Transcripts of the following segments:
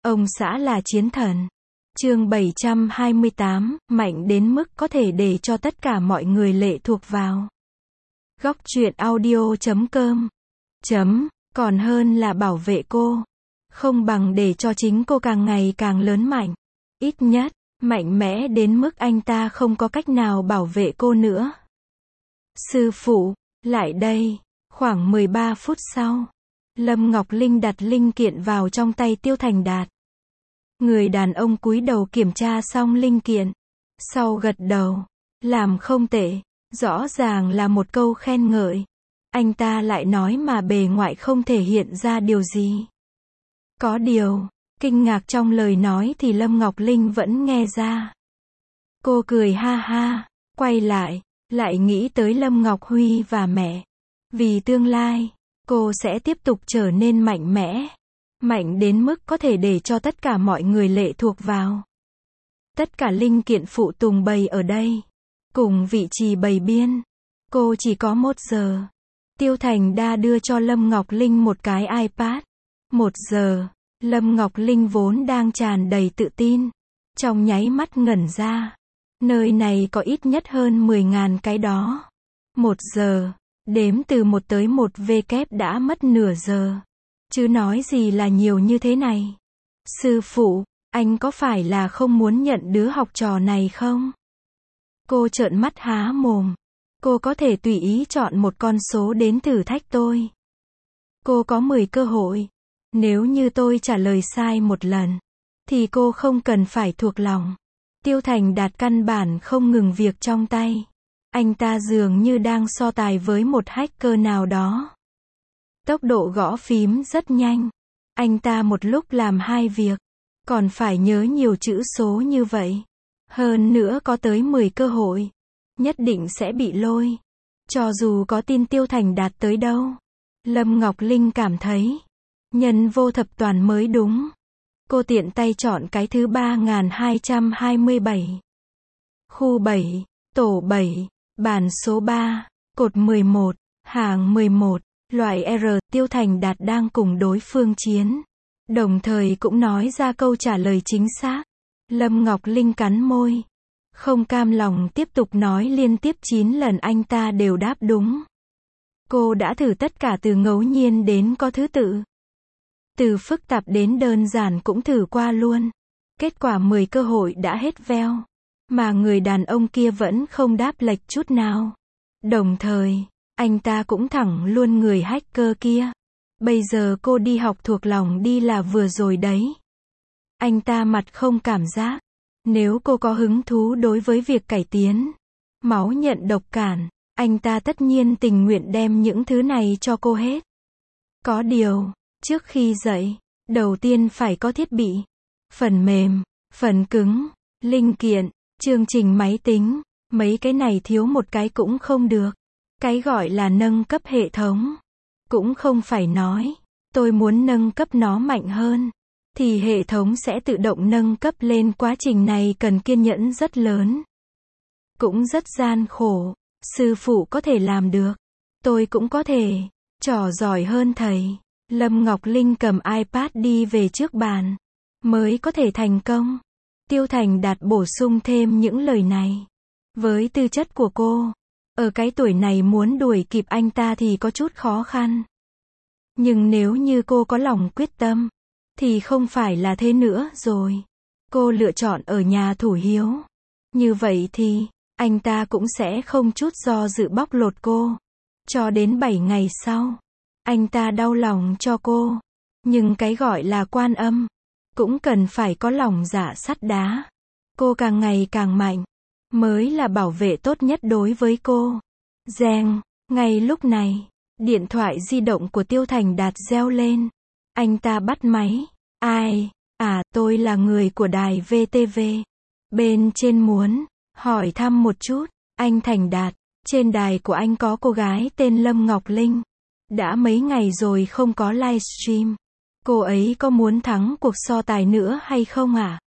Ông xã là chiến thần. Chương 728, mạnh đến mức có thể để cho tất cả mọi người lệ thuộc vào. Góc truyện audio.com. Còn hơn là bảo vệ cô. Không bằng để cho chính cô càng ngày càng lớn mạnh. Ít nhất, mạnh mẽ đến mức anh ta không có cách nào bảo vệ cô nữa. Sư phụ, lại đây. Khoảng 13 phút sau, Lâm Ngọc Linh đặt linh kiện vào trong tay Tiêu Thành Đạt. Người đàn ông cúi đầu kiểm tra xong linh kiện. Sau gật đầu. Làm không tệ. Rõ ràng là một câu khen ngợi. Anh ta lại nói mà bề ngoại không thể hiện ra điều gì. Có điều, kinh ngạc trong lời nói thì Lâm Ngọc Linh vẫn nghe ra. Cô cười ha ha, quay lại nghĩ tới Lâm Ngọc Huy và mẹ. Vì tương lai, cô sẽ tiếp tục trở nên mạnh mẽ. Mạnh đến mức có thể để cho tất cả mọi người lệ thuộc vào. Tất cả linh kiện phụ tùng bày ở đây. Cùng vị trí bày biên. Cô chỉ có 1 giờ. Tiêu Thành Đa đưa cho Lâm Ngọc Linh một cái iPad. 1 giờ. Lâm Ngọc Linh vốn đang tràn đầy tự tin. Trong nháy mắt ngẩn ra. Nơi này có ít nhất hơn 10.000 cái đó. 1 giờ. Đếm từ 1 tới 1 kép đã mất nửa giờ. Chứ nói gì là nhiều như thế này. Sư phụ, anh có phải là không muốn nhận đứa học trò này không? Cô trợn mắt há mồm. Cô có thể tùy ý chọn một con số đến thử thách tôi. Cô có 10 cơ hội. Nếu như tôi trả lời sai một lần, thì cô không cần phải thuộc lòng. Tiêu Thành Đạt căn bản không ngừng việc trong tay. Anh ta dường như đang so tài với một hacker nào đó. Tốc độ gõ phím rất nhanh. Anh ta một lúc làm 2 việc. Còn phải nhớ nhiều chữ số như vậy. Hơn nữa có tới 10 cơ hội. Nhất định sẽ bị lôi. Cho dù có tin Tiêu Thành Đạt tới đâu. Lâm Ngọc Linh cảm thấy. Nhân vô thập toàn mới đúng. Cô tiện tay chọn cái thứ 3227. Khu 7. Tổ 7. Bàn số 3. Cột 11. Hàng 11. Loại R. Tiêu Thành Đạt đang cùng đối phương chiến. Đồng thời cũng nói ra câu trả lời chính xác. Lâm Ngọc Linh cắn môi. Không cam lòng tiếp tục nói liên tiếp 9 lần anh ta đều đáp đúng. Cô đã thử tất cả từ ngẫu nhiên đến có thứ tự. Từ phức tạp đến đơn giản cũng thử qua luôn. Kết quả 10 cơ hội đã hết veo. Mà người đàn ông kia vẫn không đáp lệch chút nào. Đồng thời, anh ta cũng thẳng luôn người hacker kia. Bây giờ cô đi học thuộc lòng đi là vừa rồi đấy. Anh ta mặt không cảm giác. Nếu cô có hứng thú đối với việc cải tiến, máu nhận độc cản, anh ta tất nhiên tình nguyện đem những thứ này cho cô hết. Có điều, trước khi dạy, đầu tiên phải có thiết bị, phần mềm, phần cứng, linh kiện, chương trình máy tính, mấy cái này thiếu một cái cũng không được. Cái gọi là nâng cấp hệ thống, cũng không phải nói, tôi muốn nâng cấp nó mạnh hơn, thì hệ thống sẽ tự động nâng cấp lên. Quá trình này cần kiên nhẫn rất lớn. Cũng rất gian khổ. Sư phụ có thể làm được. Tôi cũng có thể. Trò giỏi hơn thầy. Lâm Ngọc Linh cầm iPad đi về trước bàn. Mới có thể thành công. Tiêu Thành Đạt bổ sung thêm những lời này. Với tư chất của cô, ở cái tuổi này muốn đuổi kịp anh ta thì có chút khó khăn. Nhưng nếu như cô có lòng quyết tâm, thì không phải là thế nữa rồi. Cô lựa chọn ở nhà thủ hiếu. Như vậy thì, anh ta cũng sẽ không chút do dự bóc lột cô. Cho đến 7 ngày sau, anh ta đau lòng cho cô. Nhưng cái gọi là quan âm, cũng cần phải có lòng dạ sắt đá. Cô càng ngày càng mạnh, mới là bảo vệ tốt nhất đối với cô. Reng, ngay lúc này, điện thoại di động của Tiêu Thành Đạt reo lên. Anh ta bắt máy. Ai? À, tôi là người của đài VTV. Bên trên muốn hỏi thăm một chút. Anh Thành Đạt, trên đài của anh có cô gái tên Lâm Ngọc Linh. Đã mấy ngày rồi không có livestream. Cô ấy có muốn thắng cuộc so tài nữa hay không ạ?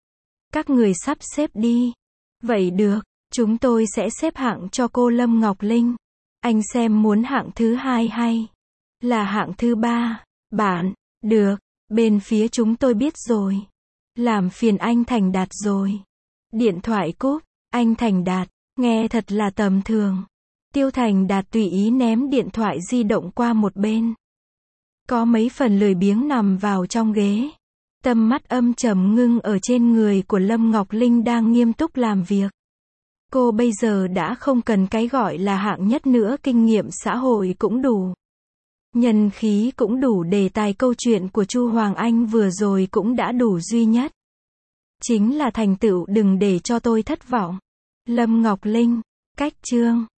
Các người sắp xếp đi. Vậy được, chúng tôi sẽ xếp hạng cho cô Lâm Ngọc Linh. Anh xem muốn hạng thứ 2 hay là hạng thứ 3? Bạn, được. Bên phía chúng tôi biết rồi. Làm phiền anh Thành Đạt rồi. Điện thoại cúp, anh Thành Đạt, nghe thật là tầm thường. Tiêu Thành Đạt tùy ý ném điện thoại di động qua một bên. Có mấy phần lười biếng nằm vào trong ghế. Tầm mắt âm trầm ngưng ở trên người của Lâm Ngọc Linh đang nghiêm túc làm việc. Cô bây giờ đã không cần cái gọi là hạng nhất nữa, kinh nghiệm xã hội cũng đủ. Nhân khí cũng đủ, đề tài câu chuyện của Chu Hoàng Anh vừa rồi cũng đã đủ duy nhất. Chính là thành tựu, đừng để cho tôi thất vọng. Lâm Ngọc Linh, cách chương.